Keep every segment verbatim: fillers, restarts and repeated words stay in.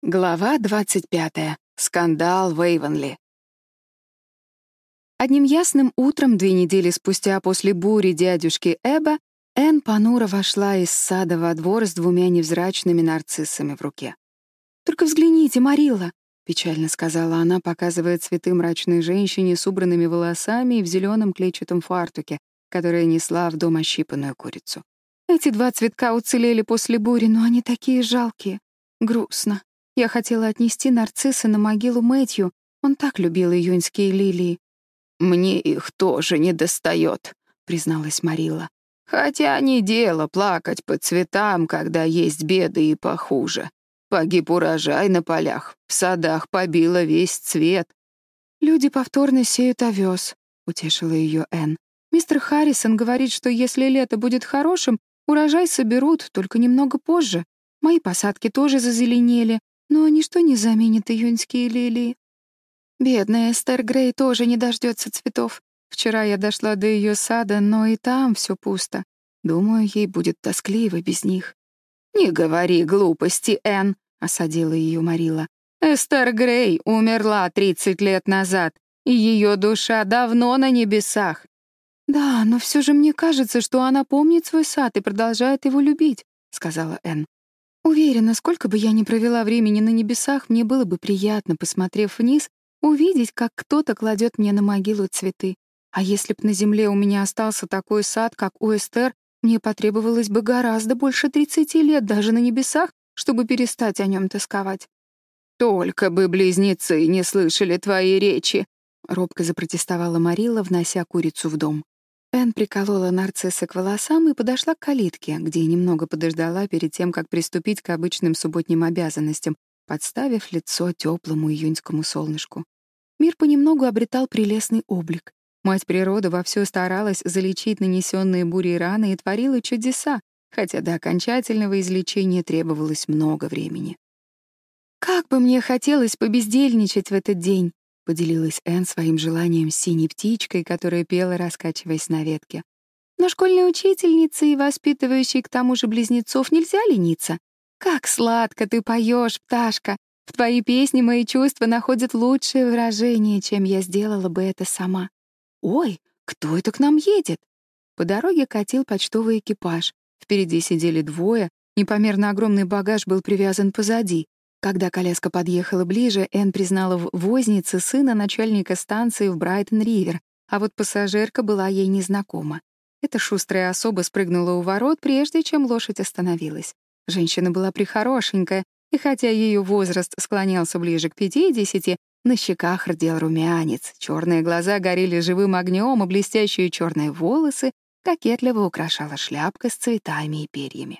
Глава двадцать пятая. Скандал в Эйвонли. Одним ясным утром, две недели спустя после бури дядюшки Эба, Энн понуро вошла из сада во двор с двумя невзрачными нарциссами в руке. «Только взгляните, Марилла!» — печально сказала она, показывая цветы мрачной женщине с убранными волосами и в зеленом клетчатом фартуке, которая несла в дом ощипанную курицу. «Эти два цветка уцелели после бури, но они такие жалкие. Грустно. Я хотела отнести нарциссы на могилу Мэтью. Он так любил июньские лилии». «Мне их тоже недостает», — призналась Марилла. «Хотя не дело плакать по цветам, когда есть беды и похуже. Погиб урожай на полях, в садах побило весь цвет». «Люди повторно сеют овес», — утешила ее Энн. «Мистер Харрисон говорит, что если лето будет хорошим, урожай соберут, только немного позже. Мои посадки тоже зазеленели, но ничто не заменит июньские лилии. Бедная Эстер Грей тоже не дождется цветов. Вчера я дошла до ее сада, но и там все пусто. Думаю, ей будет тоскливо без них». «Не говори глупости, Энн», — осадила ее Марилла. «Эстер Грей умерла тридцать лет назад, и ее душа давно на небесах». «Да, но все же мне кажется, что она помнит свой сад и продолжает его любить», — сказала Энн. «Уверена, сколько бы я ни провела времени на небесах, мне было бы приятно, посмотрев вниз, увидеть, как кто-то кладет мне на могилу цветы. А если б на земле у меня остался такой сад, как у Эстер, мне потребовалось бы гораздо больше тридцати лет даже на небесах, чтобы перестать о нем тосковать». «Только бы близнецы не слышали твои речи», — робко запротестовала Марилла, внося курицу в дом. Энн приколола нарциссы к волосам и подошла к калитке, где немного подождала перед тем, как приступить к обычным субботним обязанностям, подставив лицо теплому июньскому солнышку. Мир понемногу обретал прелестный облик. Мать природа вовсю старалась залечить нанесенные бурей раны и творила чудеса, хотя до окончательного излечения требовалось много времени. «Как бы мне хотелось побездельничать в этот день», — поделилась Энн своим желанием с синей птичкой, которая пела, раскачиваясь на ветке. «Но школьной учительнице и воспитывающей к тому же близнецов нельзя лениться. Как сладко ты поешь, пташка! В твои песни мои чувства находят лучшее выражение, чем я сделала бы это сама. Ой, кто это к нам едет?» По дороге катил почтовый экипаж. Впереди сидели двое, непомерно огромный багаж был привязан позади. Когда коляска подъехала ближе, Энн признала в вознице сына начальника станции в Брайтон-Ривер, а вот пассажирка была ей незнакома. Эта шустрая особа спрыгнула у ворот, прежде чем лошадь остановилась. Женщина была прихорошенькая, и хотя ее возраст склонялся ближе к пятидесяти, на щеках рдел румянец, черные глаза горели живым огнем, а блестящие черные волосы кокетливо украшала шляпка с цветами и перьями.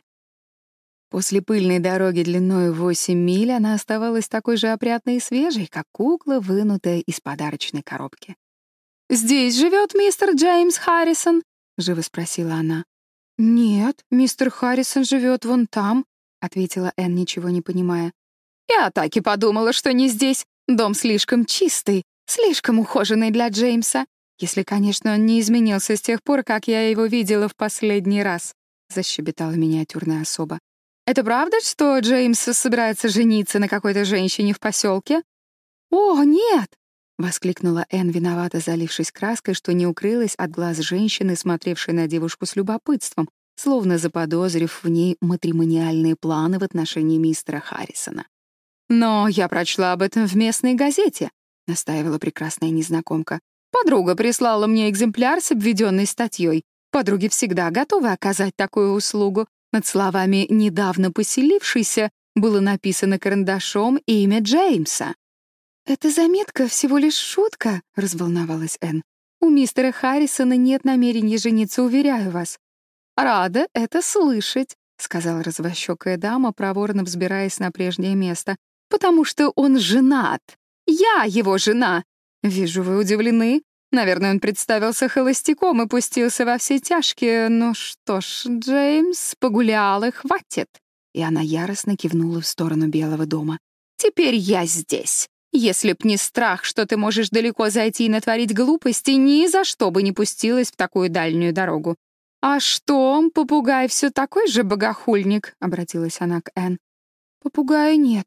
После пыльной дороги длиной восемь миль она оставалась такой же опрятной и свежей, как кукла, вынутая из подарочной коробки. «Здесь живет мистер Джеймс Харрисон?» — живо спросила она. «Нет, мистер Харрисон живет вон там», — ответила Энн, ничего не понимая. «Я так и подумала, что не здесь. Дом слишком чистый, слишком ухоженный для Джеймса. Если, конечно, он не изменился с тех пор, как я его видела в последний раз», — защебетала миниатюрная особа. «Это правда, что Джеймс собирается жениться на какой-то женщине в поселке?» «О, нет!» — воскликнула Энн, виновато залившись краской, что не укрылась от глаз женщины, смотревшей на девушку с любопытством, словно заподозрив в ней матримониальные планы в отношении мистера Харрисона. «Но я прочла об этом в местной газете», — настаивала прекрасная незнакомка. «Подруга прислала мне экземпляр с обведенной статьей. Подруги всегда готовы оказать такую услугу. Над словами «недавно поселившийся» было написано карандашом имя Джеймса. «Эта заметка всего лишь шутка», — разволновалась Энн. «У мистера Харрисона нет намерения жениться, уверяю вас». «Рада это слышать», — сказала развощёкая дама, проворно взбираясь на прежнее место, «потому что он женат. Я его жена. Вижу, вы удивлены. Наверное, он представился холостяком и пустился во все тяжкие. Ну что ж, Джеймс, погулял и хватит». И она яростно кивнула в сторону Белого дома. «Теперь я здесь. Если б не страх, что ты можешь далеко зайти и натворить глупости, ни за что бы не пустилась в такую дальнюю дорогу». «А что, попугай все такой же богохульник?» — обратилась она к Энн. «Попугая нет.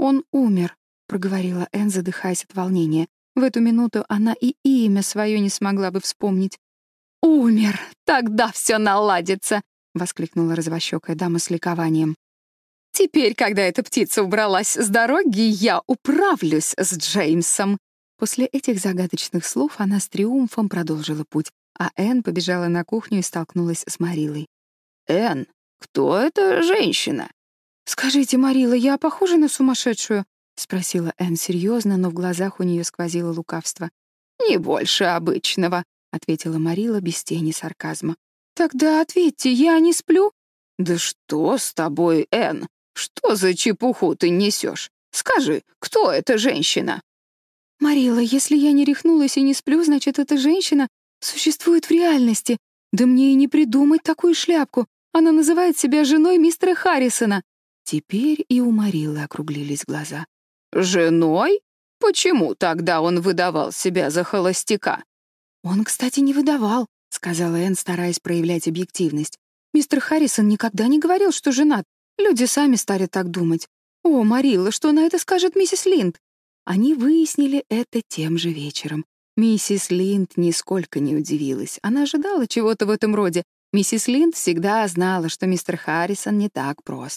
«Он умер», — проговорила Энн, задыхаясь от волнения. В эту минуту она и имя свое не смогла бы вспомнить. «Умер! Тогда все наладится!» — воскликнула развощёкая дама с ликованием. «Теперь, когда эта птица убралась с дороги, я управлюсь с Джеймсом!» После этих загадочных слов она с триумфом продолжила путь, а Энн побежала на кухню и столкнулась с Марилой. «Энн, кто эта женщина?» «Скажите, Марила, я похожа на сумасшедшую?» — спросила Энн серьезно, но в глазах у нее сквозило лукавство. «Не больше обычного», — ответила Марила без тени сарказма. «Тогда ответьте, я не сплю?» «Да что с тобой, Энн? Что за чепуху ты несешь? Скажи, кто эта женщина?» «Марила, если я не рехнулась и не сплю, значит, эта женщина существует в реальности. Да мне и не придумать такую шляпку. Она называет себя женой мистера Харрисона». Теперь и у Марилы округлились глаза. «Женой? Почему тогда он выдавал себя за холостяка?» «Он, кстати, не выдавал», — сказала Энн, стараясь проявлять объективность. «Мистер Харрисон никогда не говорил, что женат. Люди сами стали так думать. О, Марилла, что на это скажет миссис Линд?» Они выяснили это тем же вечером. Миссис Линд нисколько не удивилась. Она ожидала чего-то в этом роде. Миссис Линд всегда знала, что мистер Харрисон не так прост.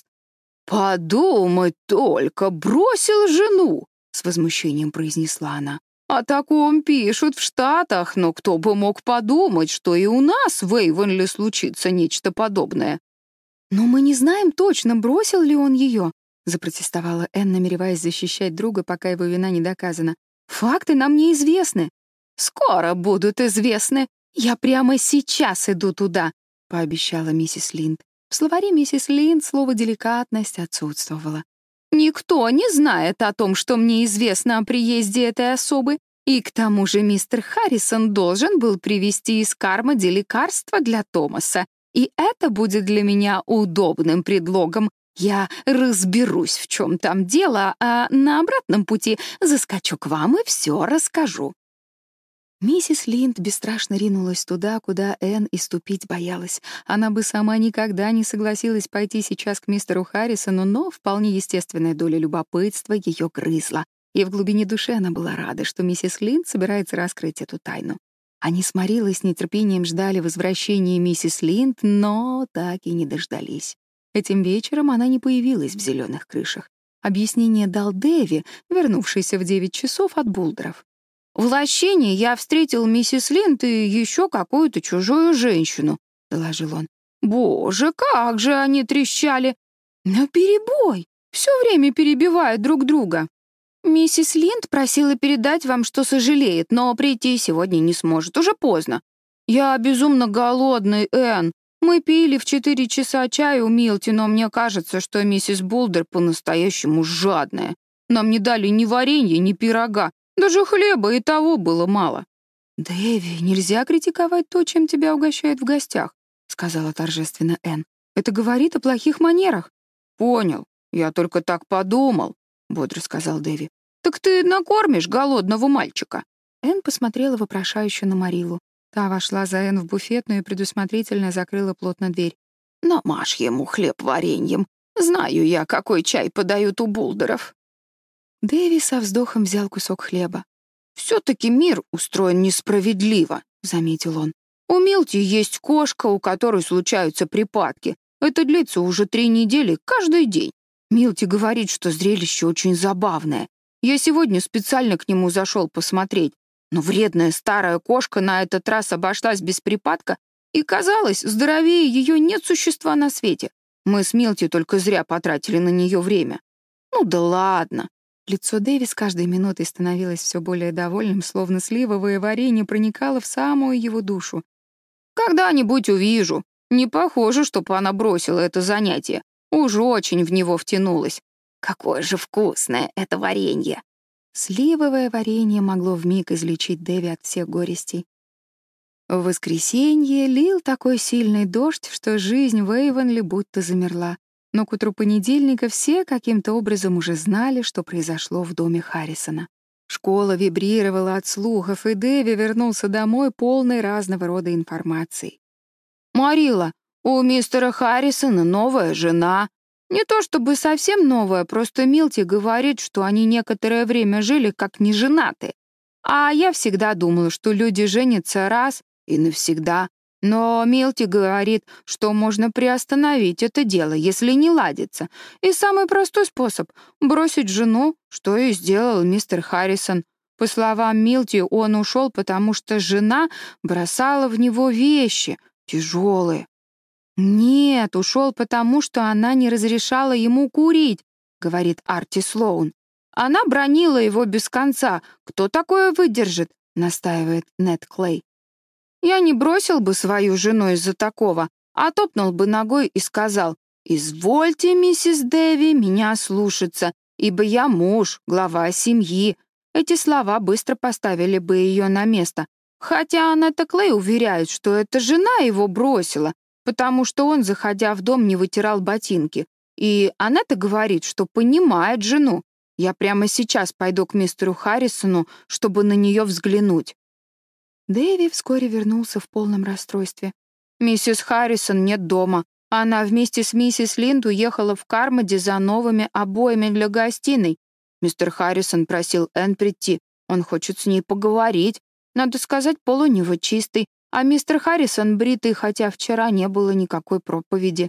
«Подумать только, бросил жену!» — с возмущением произнесла она. «О таком пишут в Штатах, но кто бы мог подумать, что и у нас в Эйвонли случится нечто подобное». «Но мы не знаем точно, бросил ли он ее», — запротестовала Энн, намереваясь защищать друга, пока его вина не доказана. «Факты нам неизвестны». «Скоро будут известны. Я прямо сейчас иду туда», — пообещала миссис Линд. В словаре миссис Линд слово «деликатность» отсутствовало. «Никто не знает о том, что мне известно о приезде этой особы, и к тому же мистер Харрисон должен был привезти из Кармоди лекарства для Томаса, и это будет для меня удобным предлогом. Я разберусь, в чем там дело, а на обратном пути заскочу к вам и все расскажу». Миссис Линд бесстрашно ринулась туда, куда Энн и ступить боялась. Она бы сама никогда не согласилась пойти сейчас к мистеру Харрисону, но вполне естественная доля любопытства ее грызла. И в глубине души она была рада, что миссис Линд собирается раскрыть эту тайну. Они с Марилой с нетерпением ждали возвращения миссис Линд, но так и не дождались. Этим вечером она не появилась в зеленых крышах. Объяснение дал Дэви, вернувшийся в девять часов от Булдеров. «В лощине я встретил миссис Линд и еще какую-то чужую женщину», — доложил он. «Боже, как же они трещали!» «Наперебой! Все время перебивают друг друга!» «Миссис Линд просила передать вам, что сожалеет, но прийти сегодня не сможет, уже поздно. Я безумно голодный, Энн. Мы пили в четыре часа чай у Милти, но мне кажется, что миссис Булдер по-настоящему жадная. Нам не дали ни варенья, ни пирога. Даже хлеба и того было мало». «Дэви, нельзя критиковать то, чем тебя угощают в гостях», — сказала торжественно Энн. «Это говорит о плохих манерах». «Понял. Я только так подумал», — бодро сказал Дэви. «Так ты накормишь голодного мальчика?» Энн посмотрела вопрошающе на Марилу. Та вошла за Энн в буфетную и предусмотрительно закрыла плотно дверь. «Намажь ему хлеб вареньем. Знаю я, какой чай подают у Булдеров». Дэви со вздохом взял кусок хлеба. «Все-таки мир устроен несправедливо», — заметил он. «У Милти есть кошка, у которой случаются припадки. Это длится уже три недели, каждый день. Милти говорит, что зрелище очень забавное. Я сегодня специально к нему зашел посмотреть, но вредная старая кошка на этот раз обошлась без припадка, и, казалось, здоровее ее нет существа на свете. Мы с Милти только зря потратили на нее время. Ну да ладно». Лицо Дэви с каждой минутой становилось все более довольным, словно сливовое варенье проникало в самую его душу. «Когда-нибудь увижу. Не похоже, чтобы она бросила это занятие. Уж очень в него втянулась. Какое же вкусное это варенье!» Сливовое варенье могло вмиг излечить Дэви от всех горестей. В воскресенье лил такой сильный дождь, что жизнь в Эйвонли будто замерла. Но к утру понедельника все каким-то образом уже знали, что произошло в доме Харрисона. Школа вибрировала от слухов, и Дэви вернулся домой полный разного рода информации. «Марилла, у мистера Харрисона новая жена». Не то чтобы совсем новая, просто Милти говорит, что они некоторое время жили как неженатые. А я всегда думала, что люди женятся раз и навсегда. Но Милти говорит, что можно приостановить это дело, если не ладится. И самый простой способ — бросить жену, что и сделал мистер Харрисон. По словам Милти, он ушел, потому что жена бросала в него вещи, тяжелые. «Нет, ушел потому, что она не разрешала ему курить», — говорит Арти Слоун. «Она бранила его без конца. Кто такое выдержит?» — настаивает Нед Клей. «Я не бросил бы свою жену из-за такого, а топнул бы ногой и сказал: «Извольте, миссис Дэви, меня слушаться, ибо я муж, глава семьи». Эти слова быстро поставили бы ее на место. Хотя Анетта Клей уверяет, что это жена его бросила, потому что он, заходя в дом, не вытирал ботинки. И Анетта говорит, что понимает жену. Я прямо сейчас пойду к мистеру Харрисону, чтобы на нее взглянуть». Дэви вскоре вернулся в полном расстройстве. «Миссис Харрисон нет дома. Она вместе с миссис Линд уехала в Кармоди за новыми обоями для гостиной. Мистер Харрисон просил Энн прийти. Он хочет с ней поговорить. Надо сказать, пол у него чистый, а мистер Харрисон бритый, хотя вчера не было никакой проповеди».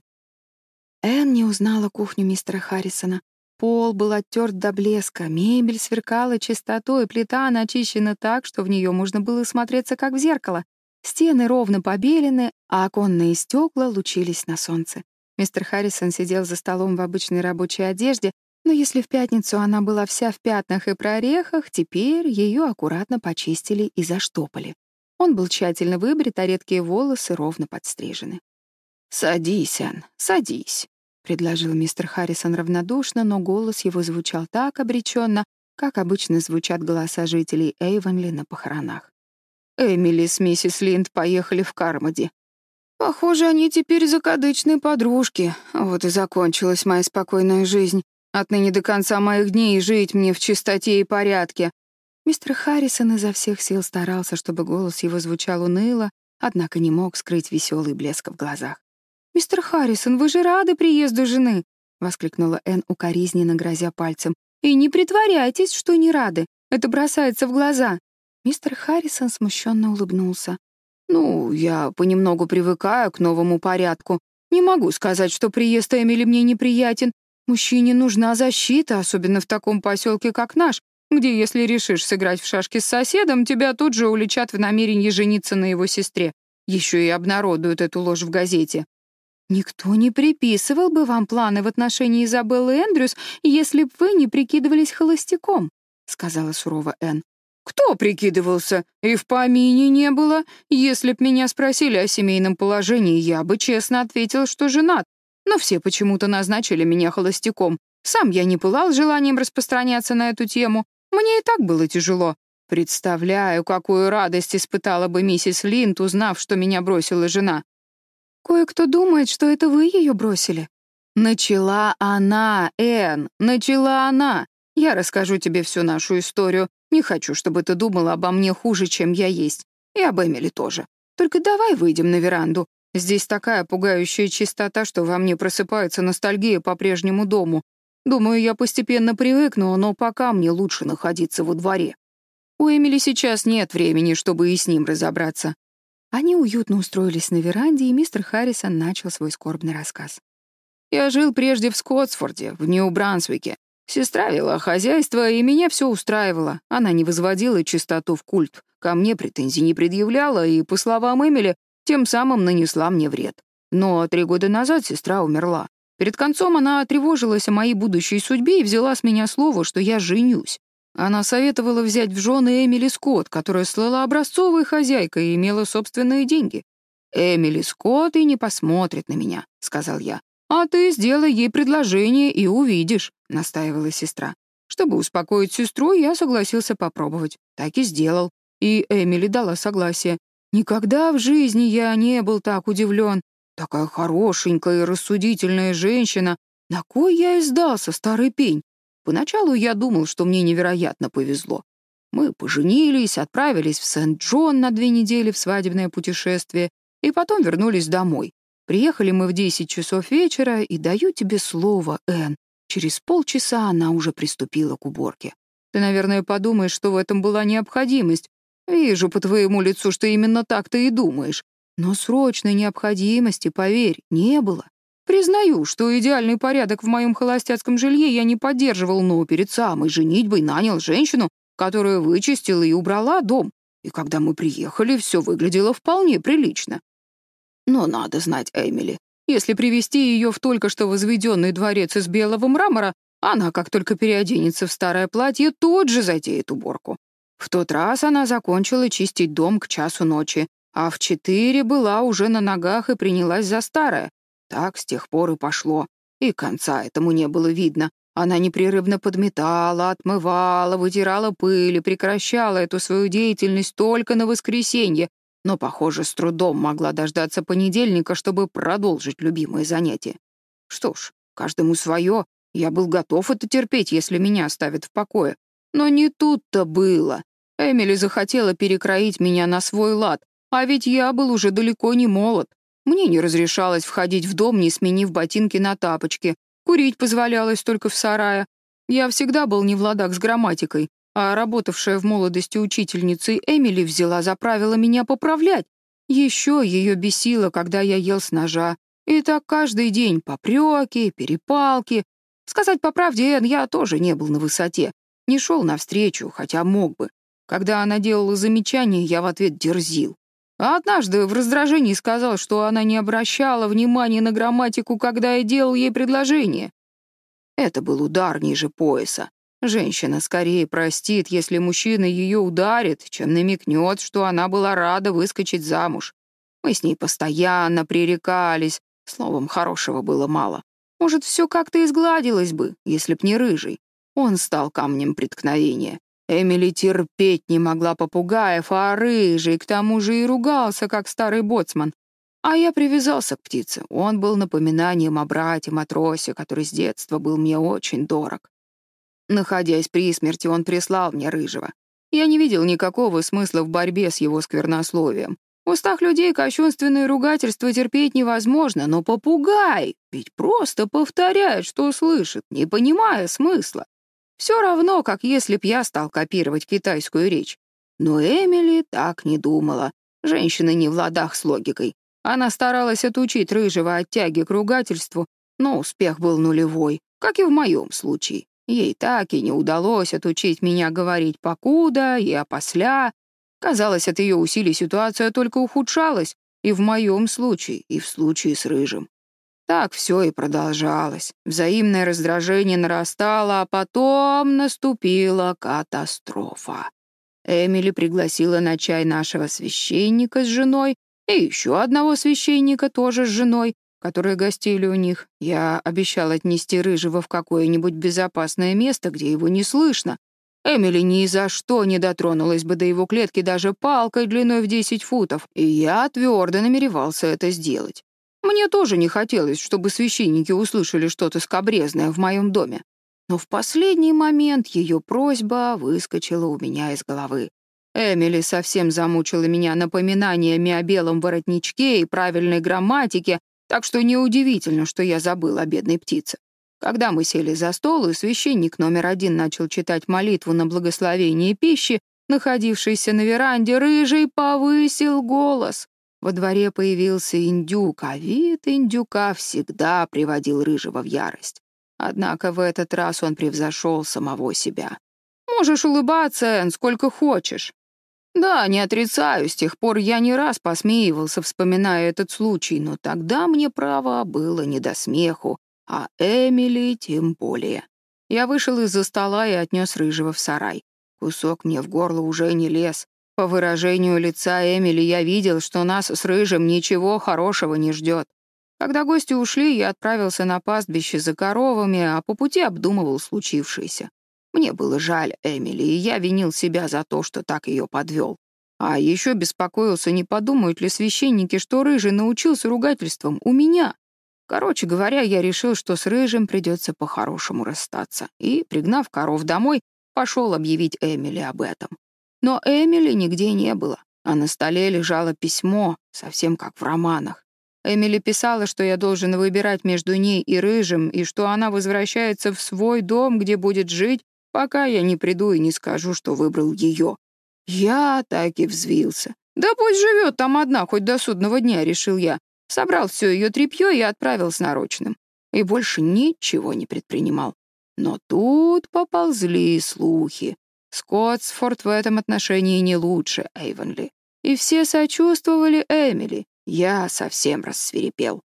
Энн не узнала кухню мистера Харрисона. Пол был оттерт до блеска, мебель сверкала чистотой, плита начищена так, что в нее можно было смотреться, как в зеркало. Стены ровно побелены, а оконные стекла лучились на солнце. Мистер Харрисон сидел за столом в обычной рабочей одежде, но если в пятницу она была вся в пятнах и прорехах, теперь ее аккуратно почистили и заштопали. Он был тщательно выбрит, а редкие волосы ровно подстрижены. «Садись, Энн, садись», — предложил мистер Харрисон равнодушно, но голос его звучал так обреченно, как обычно звучат голоса жителей Эйвонли на похоронах. «Эмили с миссис Линд поехали в Кармоди. Похоже, они теперь закадычные подружки. Вот и закончилась моя спокойная жизнь. Отныне до конца моих дней жить мне в чистоте и порядке». Мистер Харрисон изо всех сил старался, чтобы голос его звучал уныло, однако не мог скрыть веселый блеск в глазах. «Мистер Харрисон, вы же рады приезду жены!» — воскликнула Энн, укоризненно грозя пальцем. «И не притворяйтесь, что не рады. Это бросается в глаза». Мистер Харрисон смущенно улыбнулся. «Ну, я понемногу привыкаю к новому порядку. Не могу сказать, что приезд Эмили мне неприятен. Мужчине нужна защита, особенно в таком поселке, как наш, где, если решишь сыграть в шашки с соседом, тебя тут же уличат в намерении жениться на его сестре. Еще и обнародуют эту ложь в газете». «Никто не приписывал бы вам планы в отношении Изабеллы Эндрюс, если б вы не прикидывались холостяком», — сказала сурово Энн. «Кто прикидывался? И в помине не было. Если б меня спросили о семейном положении, я бы честно ответил, что женат. Но все почему-то назначили меня холостяком. Сам я не пылал желанием распространяться на эту тему. Мне и так было тяжело. Представляю, какую радость испытала бы миссис Линд, узнав, что меня бросила жена». «Кое-кто думает, что это вы ее бросили». «Начала она, Энн, начала она. Я расскажу тебе всю нашу историю. Не хочу, чтобы ты думала обо мне хуже, чем я есть. И об Эмили тоже. Только давай выйдем на веранду. Здесь такая пугающая чистота, что во мне просыпается ностальгия по прежнему дому. Думаю, я постепенно привыкну, но пока мне лучше находиться во дворе. У Эмили сейчас нет времени, чтобы и с ним разобраться». Они уютно устроились на веранде, и мистер Харрисон начал свой скорбный рассказ. «Я жил прежде в Скотсфорде, в Нью-Брансвике. Сестра вела хозяйство, и меня все устраивало. Она не возводила чистоту в культ, ко мне претензий не предъявляла, и, по словам Эмили, тем самым нанесла мне вред. Но три года назад сестра умерла. Перед концом она тревожилась о моей будущей судьбе и взяла с меня слово, что я женюсь. Она советовала взять в жены Эмили Скотт, которая слыла образцовой хозяйкой и имела собственные деньги. «Эмили Скотт и не посмотрит на меня», — сказал я. «А ты сделай ей предложение и увидишь», — настаивала сестра. Чтобы успокоить сестру, я согласился попробовать. Так и сделал. И Эмили дала согласие. Никогда в жизни я не был так удивлен. Такая хорошенькая и рассудительная женщина. На кой я и сдался, старый пень? Поначалу я думал, что мне невероятно повезло. Мы поженились, отправились в Сент-Джон на две недели в свадебное путешествие и потом вернулись домой. Приехали мы в десять часов вечера, и даю тебе слово, Энн, через полчаса она уже приступила к уборке. Ты, наверное, подумаешь, что в этом была необходимость. Вижу по твоему лицу, что именно так ты и думаешь. Но срочной необходимости, поверь, не было. Признаю, что идеальный порядок в моем холостяцком жилье я не поддерживал, но перед самой женитьбой нанял женщину, которая вычистила и убрала дом. И когда мы приехали, все выглядело вполне прилично. Но надо знать Эмили, если привести ее в только что возведенный дворец из белого мрамора, она, как только переоденется в старое платье, тут же затеет уборку. В тот раз она закончила чистить дом к часу ночи, а в четыре была уже на ногах и принялась за старое. Так с тех пор и пошло, и конца этому не было видно. Она непрерывно подметала, отмывала, вытирала пыль и прекращала эту свою деятельность только на воскресенье, но, похоже, с трудом могла дождаться понедельника, чтобы продолжить любимое занятие. Что ж, каждому свое, я был готов это терпеть, если меня оставят в покое. Но не тут-то было. Эмили захотела перекроить меня на свой лад, а ведь я был уже далеко не молод. Мне не разрешалось входить в дом, не сменив ботинки на тапочки. Курить позволялось только в сарае. Я всегда был не в ладах с грамматикой, а работавшая в молодости учительницей Эмили взяла за правило меня поправлять. Еще ее бесило, когда я ел с ножа. И так каждый день попреки, перепалки. Сказать по правде, Энн, я тоже не был на высоте. Не шел навстречу, хотя мог бы. Когда она делала замечания, я в ответ дерзил. А однажды в раздражении сказал, что она не обращала внимания на грамматику, когда я делал ей предложение. Это был удар ниже пояса. Женщина скорее простит, если мужчина ее ударит, чем намекнет, что она была рада выскочить замуж. Мы с ней постоянно пререкались, словом, хорошего было мало. Может, все как-то изгладилось бы, если б не рыжий. Он стал камнем преткновения. Эмили терпеть не могла попугаев, а рыжий к тому же и ругался, как старый боцман. А я привязался к птице. Он был напоминанием о брате-матросе, который с детства был мне очень дорог. Находясь при смерти, он прислал мне рыжего. Я не видел никакого смысла в борьбе с его сквернословием. В устах людей кощунственные ругательства терпеть невозможно, но попугай ведь просто повторяет, что слышит, не понимая смысла. Все равно, как если б я стал копировать китайскую речь. Но Эмили так не думала. Женщина не в ладах с логикой. Она старалась отучить рыжего от тяги к ругательству, но успех был нулевой, как и в моем случае. Ей так и не удалось отучить меня говорить «покуда» и «опосля». Казалось, от ее усилий ситуация только ухудшалась, и в моем случае, и в случае с рыжим. Так все и продолжалось. Взаимное раздражение нарастало, а потом наступила катастрофа. Эмили пригласила на чай нашего священника с женой и еще одного священника тоже с женой, которые гостили у них. Я обещал отнести рыжего в какое-нибудь безопасное место, где его не слышно. Эмили ни за что не дотронулась бы до его клетки даже палкой длиной в десять футов, и я твердо намеревался это сделать. Мне тоже не хотелось, чтобы священники услышали что-то скабрезное в моем доме. Но в последний момент ее просьба выскочила у меня из головы. Эмили совсем замучила меня напоминаниями о белом воротничке и правильной грамматике, так что неудивительно, что я забыл о бедной птице. Когда мы сели за стол, и священник номер один начал читать молитву на благословение пищи, находившийся на веранде рыжий повысил голос. Во дворе появился индюк, а вид индюка всегда приводил рыжего в ярость. Однако в этот раз он превзошел самого себя. «Можешь улыбаться, Энн, сколько хочешь». Да, не отрицаю, с тех пор я не раз посмеивался, вспоминая этот случай, но тогда мне, право, было не до смеху, а Эмили тем более. Я вышел из-за стола и отнес рыжего в сарай. Кусок мне в горло уже не лез. По выражению лица Эмили я видел, что нас с рыжим ничего хорошего не ждет. Когда гости ушли, я отправился на пастбище за коровами, а по пути обдумывал случившееся. Мне было жаль Эмили, и я винил себя за то, что так ее подвел. А еще беспокоился, не подумают ли священники, что рыжий научился ругательствам у меня. Короче говоря, я решил, что с рыжим придется по-хорошему расстаться, и, пригнав коров домой, пошел объявить Эмили об этом. Но Эмили нигде не было, а на столе лежало письмо, совсем как в романах. Эмили писала, что я должен выбирать между ней и Рыжим, и что она возвращается в свой дом, где будет жить, пока я не приду и не скажу, что выбрал ее. Я так и взвился. Да пусть живет там одна, хоть до судного дня, решил я. Собрал все ее тряпье и отправил с нарочным. И больше ничего не предпринимал. Но тут поползли слухи. Скоттсфорд в этом отношении не лучше Эйвонли. И все сочувствовали Эмили. Я совсем рассвирепел.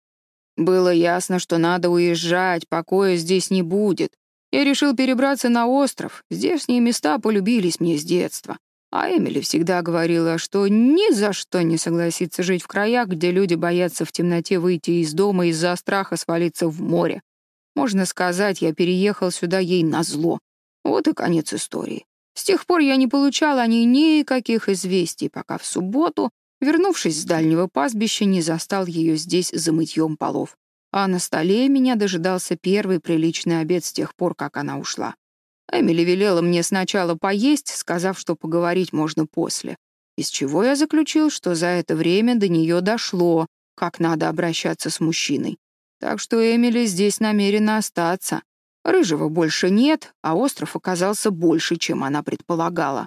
Было ясно, что надо уезжать, покоя здесь не будет. Я решил перебраться на остров. Здешние места полюбились мне с детства. А Эмили всегда говорила, что ни за что не согласится жить в краях, где люди боятся в темноте выйти из дома из-за страха свалиться в море. Можно сказать, я переехал сюда ей назло. Вот и конец истории. С тех пор я не получал о ней никаких известий, пока в субботу, вернувшись с дальнего пастбища, не застал ее здесь за мытьем полов. А на столе меня дожидался первый приличный обед с тех пор, как она ушла. Эмили велела мне сначала поесть, сказав, что поговорить можно после. Из чего я заключил, что за это время до нее дошло, как надо обращаться с мужчиной. Так что Эмили здесь намерена остаться. Рыжего больше нет, а остров оказался больше, чем она предполагала.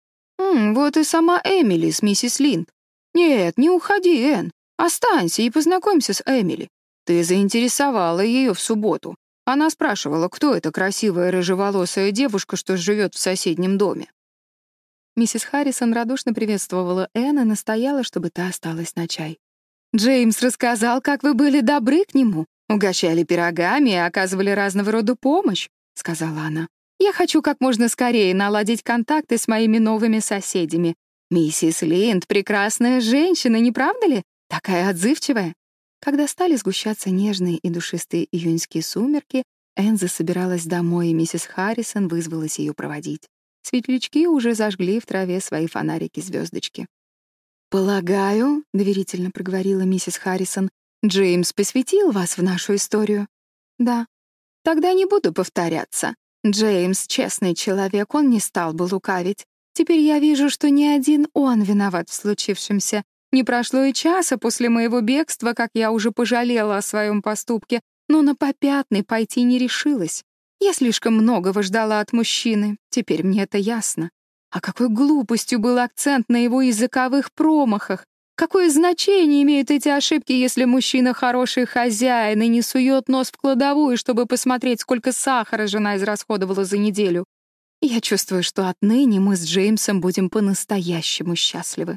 М, вот и сама Эмили с миссис Линд. Нет, не уходи, Энн. Останься и познакомься с Эмили. Ты заинтересовала ее в субботу. Она спрашивала, кто эта красивая рыжеволосая девушка, что живет в соседнем доме. Миссис Харрисон радушно приветствовала Энн и настояла, чтобы та осталась на чай. «Джеймс рассказал, как вы были добры к нему, угощали пирогами и оказывали разного рода помощь», — сказала она. «Я хочу как можно скорее наладить контакты с моими новыми соседями. Миссис Линд — прекрасная женщина, не правда ли? Такая отзывчивая». Когда стали сгущаться нежные и душистые июньские сумерки, Энн засобиралась домой, и миссис Харрисон вызвалась ее проводить. Светлячки уже зажгли в траве свои фонарики-звездочки. «Полагаю», — доверительно проговорила миссис Харрисон, «Джеймс посвятил вас в нашу историю?» «Да». «Тогда не буду повторяться. Джеймс — честный человек, он не стал бы лукавить. Теперь я вижу, что не один он виноват в случившемся. Не прошло и часа после моего бегства, как я уже пожалела о своем поступке, но на попятный пойти не решилась. Я слишком многого ждала от мужчины, теперь мне это ясно. А какой глупостью был акцент на его языковых промахах. Какое значение имеют эти ошибки, если мужчина хороший хозяин и не сует нос в кладовую, чтобы посмотреть, сколько сахара жена израсходовала за неделю? Я чувствую, что отныне мы с Джеймсом будем по-настоящему счастливы.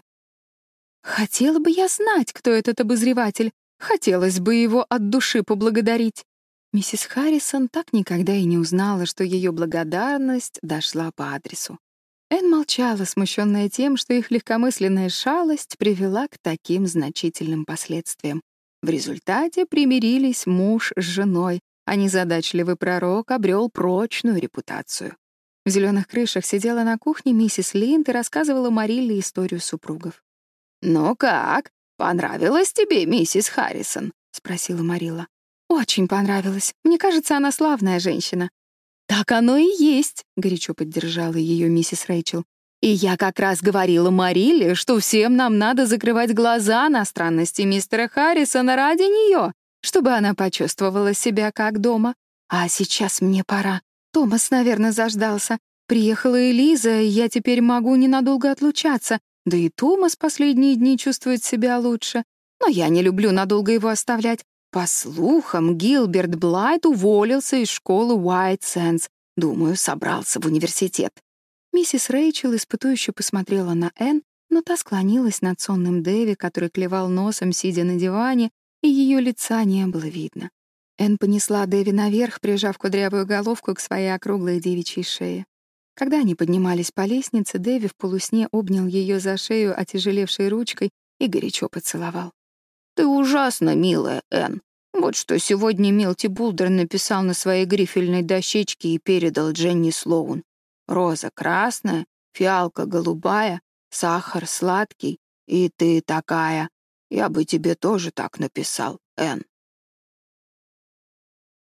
Хотела бы я знать, кто этот обозреватель. Хотелось бы его от души поблагодарить. Миссис Харрисон так никогда и не узнала, что ее благодарность дошла по адресу. Энн молчала, смущенная тем, что их легкомысленная шалость привела к таким значительным последствиям. В результате примирились муж с женой, а незадачливый пророк обрел прочную репутацию. В «Зеленых крышах» сидела на кухне миссис Линд и рассказывала Марилле историю супругов. «Ну как, понравилось тебе, миссис Харрисон?» — спросила Марилла. «Очень понравилось. Мне кажется, она славная женщина». «Так оно и есть», — горячо поддержала ее миссис Рэйчел. «И я как раз говорила Марилле, что всем нам надо закрывать глаза на странности мистера Харрисона ради нее, чтобы она почувствовала себя как дома. А сейчас мне пора. Томас, наверное, заждался. Приехала Элиза, и я теперь могу ненадолго отлучаться. Да и Томас последние дни чувствует себя лучше. Но я не люблю надолго его оставлять. По слухам, Гилберт Блайт уволился из школы Уайт Сэндс. Думаю, собрался в университет». Миссис Рэйчел испытующе посмотрела на Энн, но та склонилась над сонным Дэви, который клевал носом, сидя на диване, и ее лица не было видно. Энн понесла Дэви наверх, прижав кудрявую головку к своей округлой девичьей шее. Когда они поднимались по лестнице, Дэви в полусне обнял ее за шею отяжелевшей ручкой и горячо поцеловал. «Ты ужасно милая, Энн. Вот что сегодня Милти Булдер написал на своей грифельной дощечке и передал Дженни Слоун. Роза красная, фиалка голубая, сахар сладкий, и ты такая. Я бы тебе тоже так написал, Энн».